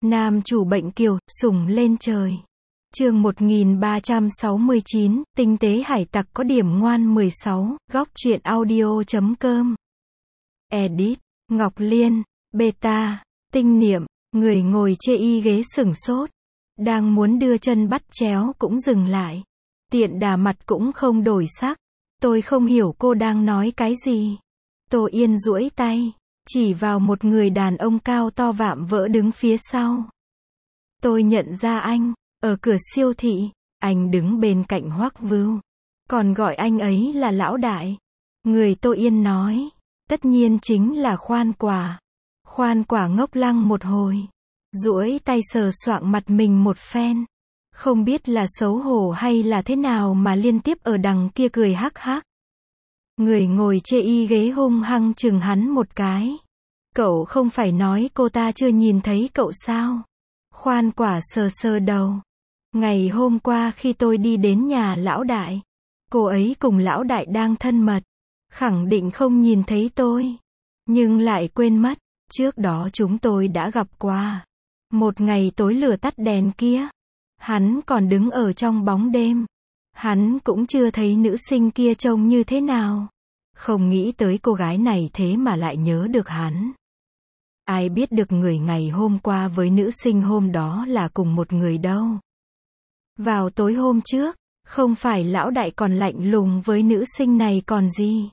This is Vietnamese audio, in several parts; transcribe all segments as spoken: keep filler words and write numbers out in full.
Nam chủ bệnh kiều, sủng lên trời. Chương một nghìn ba trăm sáu mươi chín, tinh tế hải tặc có điểm ngoan mười sáu, góc truyện audio chấm com. Edit, Ngọc Liên, beta, tinh niệm, người ngồi chê y ghế sửng sốt. Đang muốn đưa chân bắt chéo cũng dừng lại. Tiện đà mặt cũng không đổi sắc. Tôi không hiểu cô đang nói cái gì. Tô Yên duỗi tay, chỉ vào một người đàn ông cao to vạm vỡ đứng phía sau. Tôi nhận ra anh, ở cửa siêu thị, anh đứng bên cạnh Hoắc Vưu. Còn gọi anh ấy là lão đại. Người Tô Yên nói, tất nhiên chính là Khoan Quả. Khoan Quả ngốc lăng một hồi, duỗi tay sờ soạng mặt mình một phen. Không biết là xấu hổ hay là thế nào mà liên tiếp ở đằng kia cười hắc hắc. Người ngồi chê y ghế hung hăng chừng hắn một cái. Cậu không phải nói cô ta chưa nhìn thấy cậu sao? Khoan Quả sờ sờ đầu. Ngày hôm qua khi tôi đi đến nhà lão đại, cô ấy cùng lão đại đang thân mật. Khẳng định không nhìn thấy tôi. Nhưng lại quên mất, trước đó chúng tôi đã gặp qua. Một ngày tối lửa tắt đèn kia, hắn còn đứng ở trong bóng đêm. Hắn cũng chưa thấy nữ sinh kia trông như thế nào. Không nghĩ tới cô gái này thế mà lại nhớ được hắn. Ai biết được người ngày hôm qua với nữ sinh hôm đó là cùng một người đâu. Vào tối hôm trước, không phải lão đại còn lạnh lùng với nữ sinh này còn gì.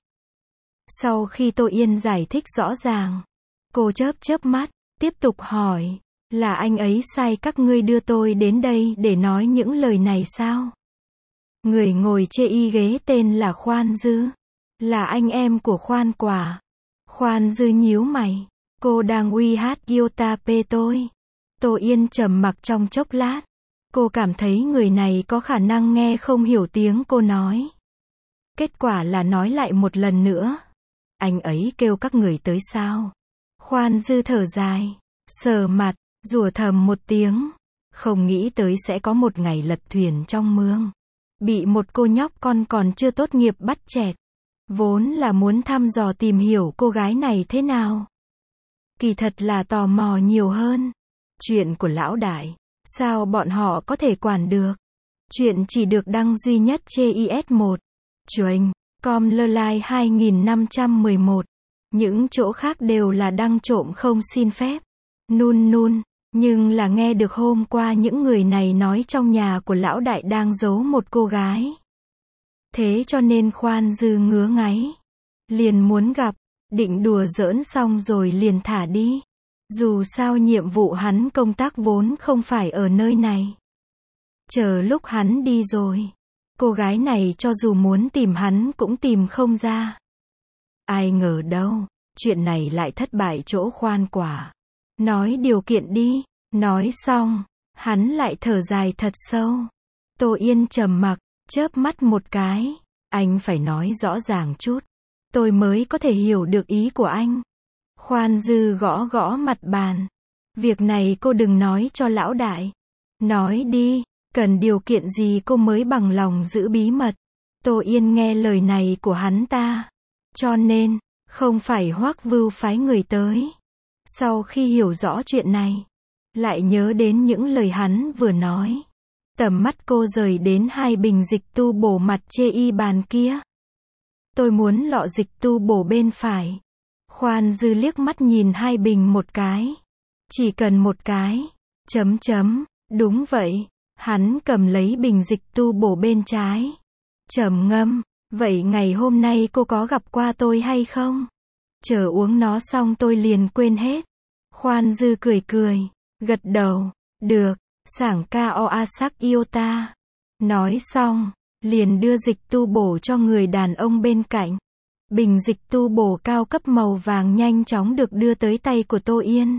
Sau khi Tô Yên giải thích rõ ràng, cô chớp chớp mắt, tiếp tục hỏi, là anh ấy sai các ngươi đưa tôi đến đây để nói những lời này sao? Người ngồi chê y ghế tên là Khoan Dư, là anh em của Khoan Quả. Khoan Dư nhíu mày, cô đang uy hát Yotape tôi. Tô Yên trầm mặc trong chốc lát. Cô cảm thấy người này có khả năng nghe không hiểu tiếng cô nói. Kết quả là nói lại một lần nữa. Anh ấy kêu các người tới sao? Khoan Dư thở dài, sờ mặt, rủa thầm một tiếng. Không nghĩ tới sẽ có một ngày lật thuyền trong mương. Bị một cô nhóc con còn chưa tốt nghiệp bắt chẹt. Vốn là muốn thăm dò tìm hiểu cô gái này thế nào. Kỳ thật là tò mò nhiều hơn. Chuyện của lão đại, sao bọn họ có thể quản được? Chuyện chỉ được đăng duy nhất trên i ét một. Chuềnh, com lơ lai hai nghìn năm trăm mười một. Những chỗ khác đều là đăng trộm không xin phép. Nun nun, nhưng là nghe được hôm qua những người này nói trong nhà của lão đại đang giấu một cô gái. Thế cho nên Khoan Dư ngứa ngáy. Liền muốn gặp, định đùa giỡn xong rồi liền thả đi. Dù sao nhiệm vụ hắn công tác vốn không phải ở nơi này. Chờ lúc hắn đi rồi, cô gái này cho dù muốn tìm hắn cũng tìm không ra. Ai ngờ đâu, chuyện này lại thất bại chỗ Khoan Quả. Nói điều kiện đi, nói xong, hắn lại thở dài thật sâu. Tô Yên trầm mặc, chớp mắt một cái, anh phải nói rõ ràng chút, tôi mới có thể hiểu được ý của anh. Khoan Dư gõ gõ mặt bàn. Việc này cô đừng nói cho lão đại. Nói đi, cần điều kiện gì cô mới bằng lòng giữ bí mật. Tô Yên nghe lời này của hắn ta. Cho nên, không phải Hoắc Vưu phái người tới. Sau khi hiểu rõ chuyện này, lại nhớ đến những lời hắn vừa nói. Tầm mắt cô rời đến hai bình dịch tu bổ mặt chê y bàn kia. Tôi muốn lọ dịch tu bổ bên phải. Khoan Dư liếc mắt nhìn hai bình một cái. Chỉ cần một cái. Chấm chấm. Đúng vậy. Hắn cầm lấy bình dịch tu bổ bên trái. Trầm ngâm. Vậy ngày hôm nay cô có gặp qua tôi hay không? Chờ uống nó xong tôi liền quên hết. Khoan Dư cười cười. Gật đầu. Được. Sảng ca o a sắc iota. Nói xong, liền đưa dịch tu bổ cho người đàn ông bên cạnh. Bình dịch tu bổ cao cấp màu vàng nhanh chóng được đưa tới tay của Tô Yên.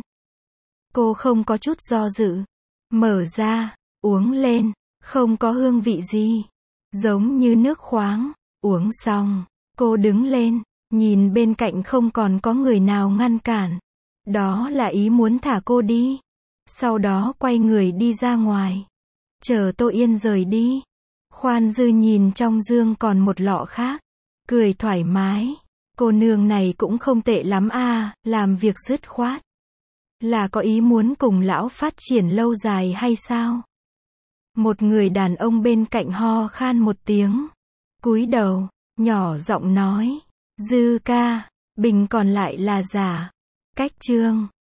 Cô không có chút do dự. Mở ra, uống lên, không có hương vị gì. Giống như nước khoáng. Uống xong, cô đứng lên, nhìn bên cạnh không còn có người nào ngăn cản. Đó là ý muốn thả cô đi. Sau đó quay người đi ra ngoài. Chờ Tô Yên rời đi. Khoan Dư nhìn trong dương còn một lọ khác. Cười thoải mái. Cô nương này cũng không tệ lắm à, làm việc dứt khoát. Là có ý muốn cùng lão phát triển lâu dài hay sao? Một người đàn ông bên cạnh ho khan một tiếng. Cúi đầu, nhỏ giọng nói. Dư ca, bình còn lại là giả. Cách chương.